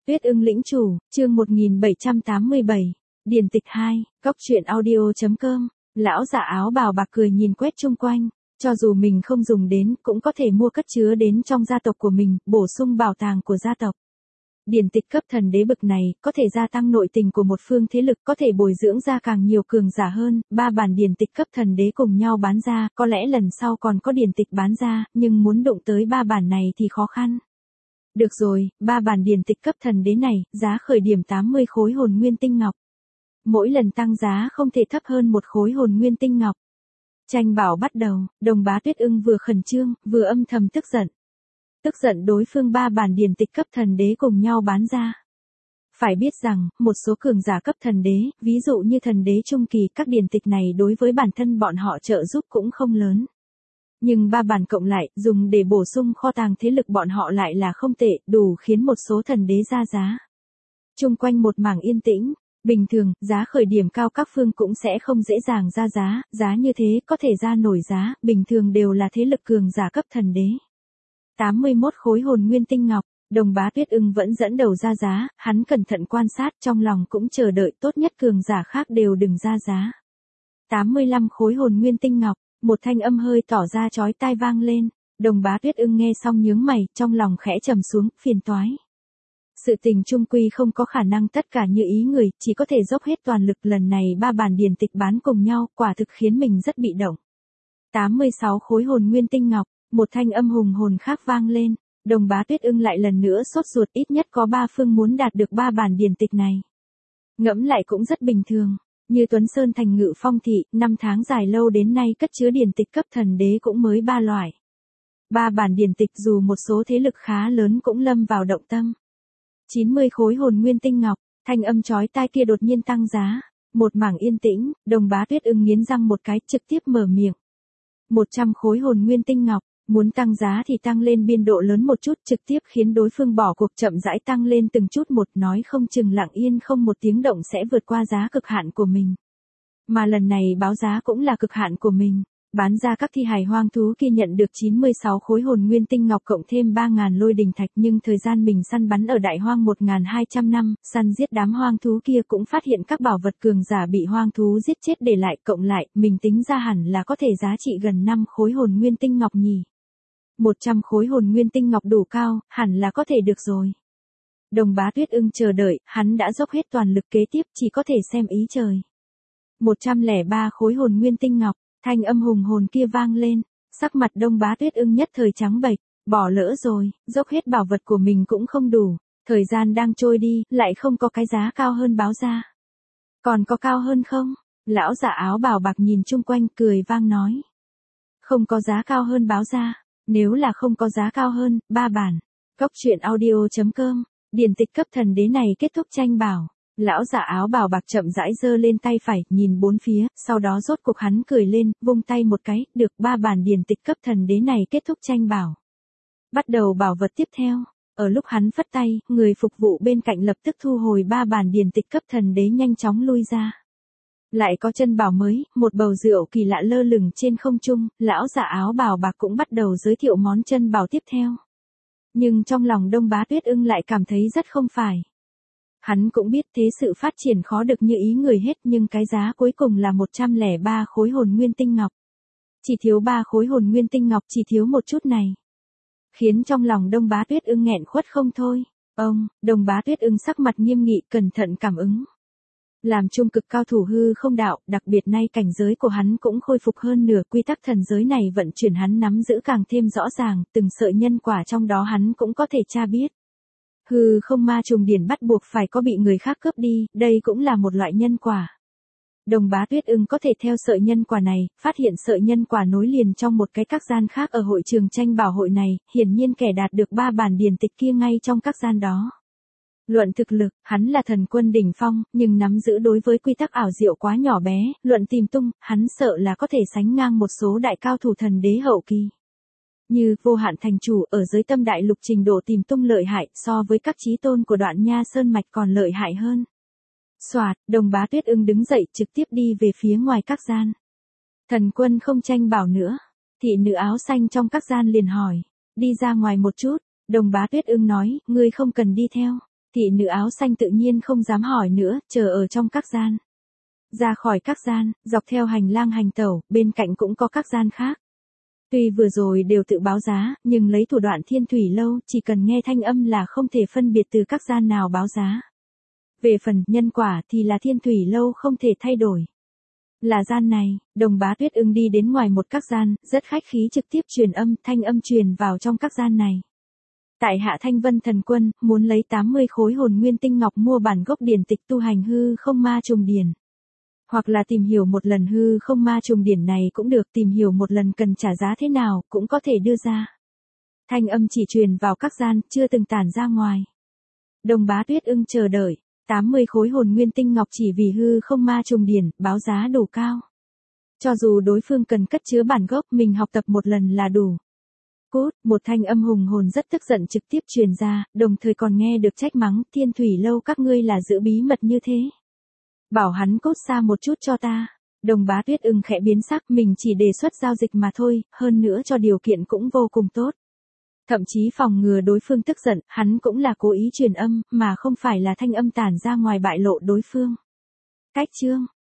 Tuyết ưng lĩnh chủ, chương 1787, Điển tịch 2, Cóc truyện audio.com, lão giả áo bào bạc cười nhìn quét chung quanh, cho dù mình không dùng đến cũng có thể mua cất chứa đến trong gia tộc của mình, bổ sung bảo tàng của gia tộc. Điển tịch cấp thần đế bực này, có thể gia tăng nội tình của một phương thế lực, có thể bồi dưỡng ra càng nhiều cường giả hơn, 3 bản điển tịch cấp thần đế cùng nhau bán ra, có lẽ lần sau còn có điển tịch bán ra, nhưng muốn đụng tới 3 bản này thì khó khăn. Được rồi, 3 bản điển tịch cấp thần đế này, giá khởi điểm 80 khối hồn nguyên tinh ngọc. Mỗi lần tăng giá không thể thấp hơn 1 khối hồn nguyên tinh ngọc. Tranh bảo bắt đầu, Đồng Bá Tuyết ưng vừa khẩn trương, vừa âm thầm tức giận. Tức giận đối phương 3 bản điển tịch cấp thần đế cùng nhau bán ra. Phải biết rằng, một số cường giả cấp thần đế, ví dụ như thần đế trung kỳ, các điển tịch này đối với bản thân bọn họ trợ giúp cũng không lớn. Nhưng 3 bản cộng lại, dùng để bổ sung kho tàng thế lực bọn họ lại là không tệ, đủ khiến một số thần đế ra giá. Chung quanh một mảng yên tĩnh, bình thường, giá khởi điểm cao các phương cũng sẽ không dễ dàng ra giá, giá như thế có thể ra nổi giá, bình thường đều là thế lực cường giả cấp thần đế. 81 khối hồn nguyên tinh ngọc, Đồng Bá Tuyết ưng vẫn dẫn đầu ra giá, hắn cẩn thận quan sát trong lòng cũng chờ đợi tốt nhất cường giả khác đều đừng ra giá. 85 khối hồn nguyên tinh ngọc, một thanh âm hơi tỏ ra chói tai vang lên, Đồng Bá Tuyết ưng nghe xong nhướng mày, trong lòng khẽ trầm xuống, phiền toái. Sự tình chung quy không có khả năng tất cả như ý người, chỉ có thể dốc hết toàn lực, lần này 3 bản điển tịch bán cùng nhau, quả thực khiến mình rất bị động. 86 khối hồn nguyên tinh ngọc, một thanh âm hùng hồn khác vang lên, Đồng Bá Tuyết ưng lại lần nữa sốt ruột, ít nhất có 3 phương muốn đạt được 3 bản điển tịch này. Ngẫm lại cũng rất bình thường, như Tuấn Sơn thành Ngự Phong thị, 5 tháng dài lâu đến nay cất chứa điển tịch cấp thần đế cũng mới 3 loại. 3 bản điển tịch dù một số thế lực khá lớn cũng lâm vào động tâm. 90 khối hồn nguyên tinh ngọc, thanh âm chói tai kia đột nhiên tăng giá, một mảng yên tĩnh, Đồng Bá Tuyết ưng nghiến răng một cái, trực tiếp mở miệng. 100 khối hồn nguyên tinh ngọc, muốn tăng giá thì tăng lên biên độ lớn một chút, trực tiếp khiến đối phương bỏ cuộc, chậm rãi tăng lên từng chút một, nói không chừng lặng yên không một tiếng động sẽ vượt qua giá cực hạn của mình. Mà lần này báo giá cũng là cực hạn của mình, bán ra các thi hài hoang thú kia nhận được 96 khối hồn nguyên tinh ngọc cộng thêm 3.000 lôi đình thạch, nhưng thời gian mình săn bắn ở đại hoang 1.200 năm, săn giết đám hoang thú kia cũng phát hiện các bảo vật cường giả bị hoang thú giết chết để lại, cộng lại, mình tính ra hẳn là có thể giá trị gần 5 khối hồn nguyên tinh ngọc nhỉ. 100 khối hồn nguyên tinh ngọc đủ cao, hẳn là có thể được rồi. Đồng Bá Tuyết ưng chờ đợi, hắn đã dốc hết toàn lực, kế tiếp chỉ có thể xem ý trời. 103 khối hồn nguyên tinh ngọc, thanh âm hùng hồn kia vang lên, sắc mặt Đồng Bá Tuyết ưng nhất thời trắng bệch, bỏ lỡ rồi, dốc hết bảo vật của mình cũng không đủ, thời gian đang trôi đi, lại không có cái giá cao hơn báo ra. Còn có cao hơn không? Lão giả áo bào bạc nhìn chung quanh cười vang nói. Không có giá cao hơn báo ra, nếu là không có giá cao hơn, 3 bản. Cóc truyện audio.com, điển tịch cấp thần đế này kết thúc tranh bảo. Lão giả áo bào bạc chậm rãi giơ lên tay phải, nhìn bốn phía, sau đó rốt cuộc hắn cười lên, vung tay một cái, được 3 bản điển tịch cấp thần đế này kết thúc tranh bảo. Bắt đầu bảo vật tiếp theo, ở lúc hắn phất tay, người phục vụ bên cạnh lập tức thu hồi 3 bản điển tịch cấp thần đế nhanh chóng lui ra. Lại có chân bảo mới, một bầu rượu kỳ lạ lơ lửng trên không trung, lão giả áo bào bạc cũng bắt đầu giới thiệu món chân bảo tiếp theo. Nhưng trong lòng Đồng Bá Tuyết ưng lại cảm thấy rất không phải. Hắn cũng biết thế sự phát triển khó được như ý người hết, nhưng cái giá cuối cùng là 103 khối hồn nguyên tinh ngọc. Chỉ thiếu 3 khối hồn nguyên tinh ngọc, chỉ thiếu một chút này. Khiến trong lòng Đồng Bá Tuyết ưng nghẹn khuất không thôi. Đồng Bá Tuyết ưng sắc mặt nghiêm nghị, cẩn thận cảm ứng. Làm trung cực cao thủ hư không đạo, đặc biệt nay cảnh giới của hắn cũng khôi phục hơn nửa, quy tắc thần giới này vận chuyển hắn nắm giữ càng thêm rõ ràng, từng sợi nhân quả trong đó hắn cũng có thể tra biết. Hư không ma trùng điển bắt buộc phải có bị người khác cướp đi, đây cũng là một loại nhân quả. Đồng Bá Tuyết ưng có thể theo sợi nhân quả này, phát hiện sợi nhân quả nối liền trong một cái các gian khác ở hội trường tranh bảo hội này, hiển nhiên kẻ đạt được 3 bản điển tịch kia ngay trong các gian đó. Luận thực lực, hắn là thần quân đỉnh phong, nhưng nắm giữ đối với quy tắc ảo diệu quá nhỏ bé, luận tìm tung, hắn sợ là có thể sánh ngang một số đại cao thủ thần đế hậu kỳ. Như Vô Hạn thành chủ ở dưới Tâm Đại Lục trình độ tìm tung lợi hại, so với các chí tôn của Đoạn Nha Sơn mạch còn lợi hại hơn. Soạt, Đồng Bá Tuyết ưng đứng dậy trực tiếp đi về phía ngoài các gian. Thần quân không tranh bảo nữa. Thị nữ áo xanh trong các gian liền hỏi, đi ra ngoài một chút, Đồng Bá Tuyết ưng nói, ngươi không cần đi theo. Thị nữ áo xanh tự nhiên không dám hỏi nữa, chờ ở trong các gian. Ra khỏi các gian, dọc theo hành lang hành tẩu, bên cạnh cũng có các gian khác. Tuy vừa rồi đều tự báo giá, nhưng lấy thủ đoạn Thiên Thủy Lâu, chỉ cần nghe thanh âm là không thể phân biệt từ các gian nào báo giá. Về phần nhân quả thì là Thiên Thủy Lâu không thể thay đổi. Là gian này, Đồng Bá Tuyết Ưng đi đến ngoài một các gian, rất khách khí trực tiếp truyền âm, thanh âm truyền vào trong các gian này. Tại hạ Thanh Vân Thần Quân, muốn lấy 80 khối hồn nguyên tinh ngọc mua bản gốc điển tịch tu hành hư không ma trùng điển. Hoặc là tìm hiểu một lần hư không ma trùng điển này cũng được, tìm hiểu một lần cần trả giá thế nào, cũng có thể đưa ra. Thanh âm chỉ truyền vào các gian, chưa từng tản ra ngoài. Đồng Bá Tuyết Ưng chờ đợi, 80 khối hồn nguyên tinh ngọc chỉ vì hư không ma trùng điển, báo giá đủ cao. Cho dù đối phương cần cất chứa bản gốc, mình học tập một lần là đủ. Cút, một thanh âm hùng hồn rất tức giận trực tiếp truyền ra, đồng thời còn nghe được trách mắng, Thiên Thủy Lâu các ngươi là giữ bí mật như thế. Bảo hắn cút xa một chút cho ta. Đồng Bá Tuyết Ưng khẽ biến sắc, mình chỉ đề xuất giao dịch mà thôi, hơn nữa cho điều kiện cũng vô cùng tốt. Thậm chí phòng ngừa đối phương tức giận, hắn cũng là cố ý truyền âm, mà không phải là thanh âm tản ra ngoài bại lộ đối phương. Cách chương